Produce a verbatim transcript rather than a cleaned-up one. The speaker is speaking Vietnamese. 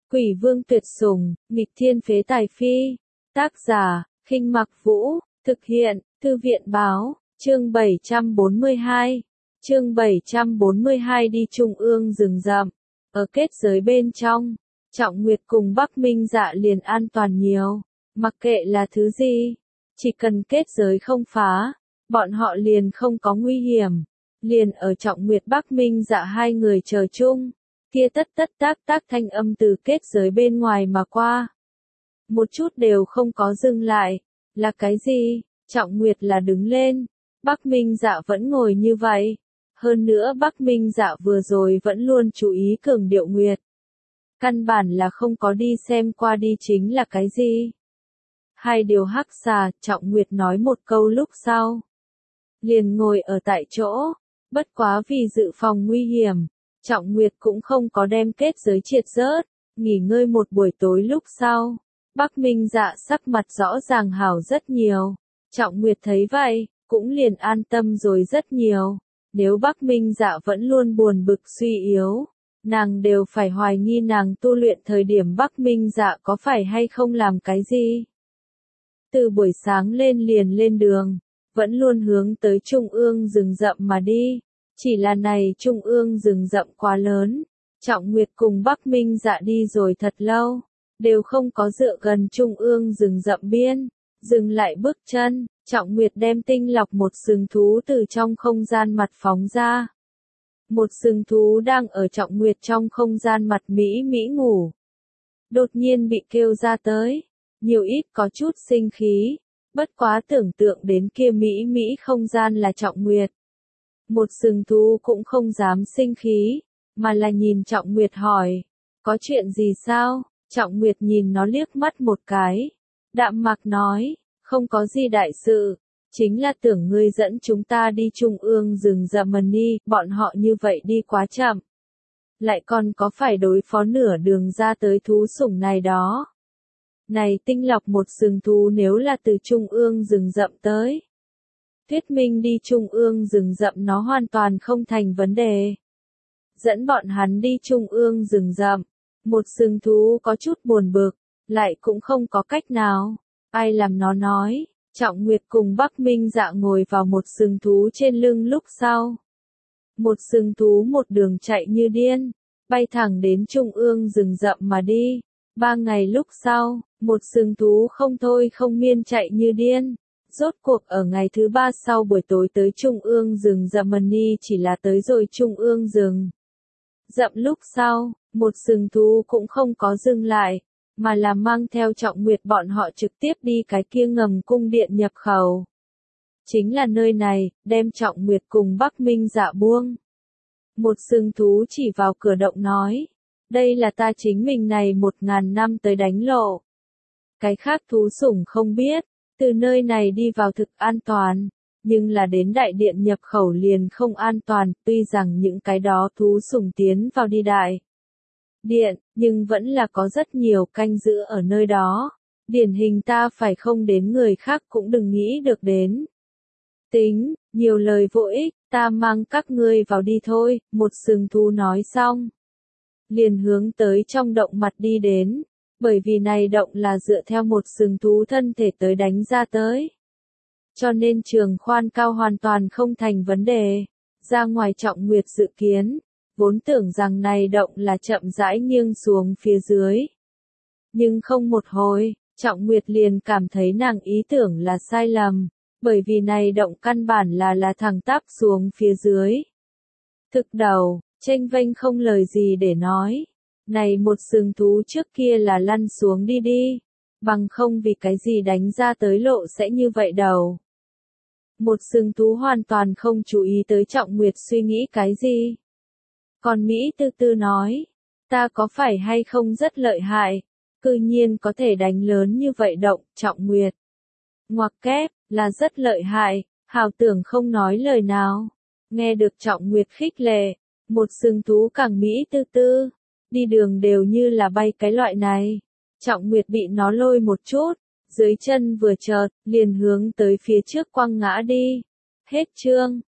Quỷ vương tuyệt sủng, nghịch thiên phế tài phi. Tác giả, Khinh Mặc Vũ, thực hiện, Thư viện báo, chương bảy trăm bốn mươi hai. Chương bảy trăm bốn mươi hai đi trung ương rừng rậm. Ở kết giới bên trong, Trọng Nguyệt cùng Bắc Minh Dạ liền an toàn nhiều. Mặc kệ là thứ gì, chỉ cần kết giới không phá, bọn họ liền không có nguy hiểm. Liền ở Trọng Nguyệt Bắc Minh Dạ hai người chờ chung, kia tất tất tác tác thanh âm từ kết giới bên ngoài mà qua. Một chút đều không có dừng lại. Là cái gì? Trọng Nguyệt là đứng lên, Bắc Minh Dạ vẫn ngồi như vậy. Hơn nữa Bắc Minh Dạ vừa rồi vẫn luôn chú ý cường điệu Nguyệt. Căn bản là không có đi xem qua đi chính là cái gì. Hai điều hắc xà, Trọng Nguyệt nói một câu lúc sau. Liền ngồi ở tại chỗ, bất quá vì dự phòng nguy hiểm, Trọng Nguyệt cũng không có đem kết giới triệt rớt, nghỉ ngơi một buổi tối lúc sau. Bắc Minh Dạ sắc mặt rõ ràng hảo rất nhiều. Trọng Nguyệt thấy vậy, cũng liền an tâm rồi rất nhiều. Nếu Bắc Minh Dạ vẫn luôn buồn bực suy yếu, nàng đều phải hoài nghi nàng tu luyện thời điểm Bắc Minh Dạ có phải hay không làm cái gì. Từ buổi sáng lên liền lên đường, vẫn luôn hướng tới trung ương rừng rậm mà đi. Chỉ là này trung ương rừng rậm quá lớn, Trọng Nguyệt cùng Bắc Minh Dạ đi rồi thật lâu, đều không có dựa gần trung ương rừng rậm biên, dừng lại bước chân. Trọng Nguyệt đem tinh lọc một sừng thú từ trong không gian mặt phóng ra. Một sừng thú đang ở Trọng Nguyệt trong không gian mặt mỹ mỹ ngủ. Đột nhiên bị kêu ra tới, nhiều ít có chút sinh khí, bất quá tưởng tượng đến kia mỹ mỹ không gian là Trọng Nguyệt. Một sừng thú cũng không dám sinh khí, mà là nhìn Trọng Nguyệt hỏi, có chuyện gì sao? Trọng Nguyệt nhìn nó liếc mắt một cái, đạm mạc nói, không có gì đại sự, chính là tưởng ngươi dẫn chúng ta đi trung ương rừng rậm mà đi, bọn họ như vậy đi quá chậm. Lại còn có phải đối phó nửa đường ra tới thú sủng này đó. Này tinh lọc một sừng thú nếu là từ trung ương rừng rậm tới. Thuyết minh đi trung ương rừng rậm nó hoàn toàn không thành vấn đề. Dẫn bọn hắn đi trung ương rừng rậm, một sừng thú có chút buồn bực, lại cũng không có cách nào. Ai làm nó nói, Trọng Nguyệt cùng Bắc Minh Dạ ngồi vào một sừng thú trên lưng lúc sau. Một sừng thú một đường chạy như điên, bay thẳng đến trung ương rừng rậm mà đi. Ba ngày lúc sau, một sừng thú không thôi không miên chạy như điên. Rốt cuộc ở ngày thứ ba sau buổi tối tới trung ương rừng rậm mà đi chỉ là tới rồi trung ương rừng rậm lúc sau, một sừng thú cũng không có dừng lại, mà là mang theo Trọng Nguyệt bọn họ trực tiếp đi cái kia ngầm cung điện nhập khẩu. Chính là nơi này, đem Trọng Nguyệt cùng Bắc Minh Dạ buông. Một sừng thú chỉ vào cửa động nói, đây là ta chính mình này một ngàn năm tới đánh lộ. Cái khác thú sủng không biết, từ nơi này đi vào thực an toàn, nhưng là đến đại điện nhập khẩu liền không an toàn, tuy rằng những cái đó thú sủng tiến vào đi đại điện, nhưng vẫn là có rất nhiều canh giữ ở nơi đó. Điển hình ta phải không đến người khác cũng đừng nghĩ được đến. Tính, nhiều lời vô ích, ta mang các ngươi vào đi thôi, một sừng thú nói xong. Liền hướng tới trong động mặt đi đến, bởi vì này động là dựa theo một sừng thú thân thể tới đánh ra tới. Cho nên trường khoan cao hoàn toàn không thành vấn đề. Ra ngoài Trọng Nguyệt dự kiến, vốn tưởng rằng này động là chậm rãi nghiêng xuống phía dưới. Nhưng không một hồi, Trọng Nguyệt liền cảm thấy nàng ý tưởng là sai lầm, bởi vì này động căn bản là là thẳng tắp xuống phía dưới. Thực đầu, chênh vênh không lời gì để nói. Này một sừng thú trước kia là lăn xuống đi đi, bằng không vì cái gì đánh ra tới lộ sẽ như vậy đầu. Một sừng thú hoàn toàn không chú ý tới Trọng Nguyệt suy nghĩ cái gì. Còn Mỹ tư tư nói, ta có phải hay không rất lợi hại, cư nhiên có thể đánh lớn như vậy động, Trọng Nguyệt. Ngoặc kép, là rất lợi hại, hào tưởng không nói lời nào. Nghe được Trọng Nguyệt khích lệ, một sừng thú càng Mỹ tư tư, đi đường đều như là bay cái loại này. Trọng Nguyệt bị nó lôi một chút, dưới chân vừa chợt, liền hướng tới phía trước quăng ngã đi. Hết chương.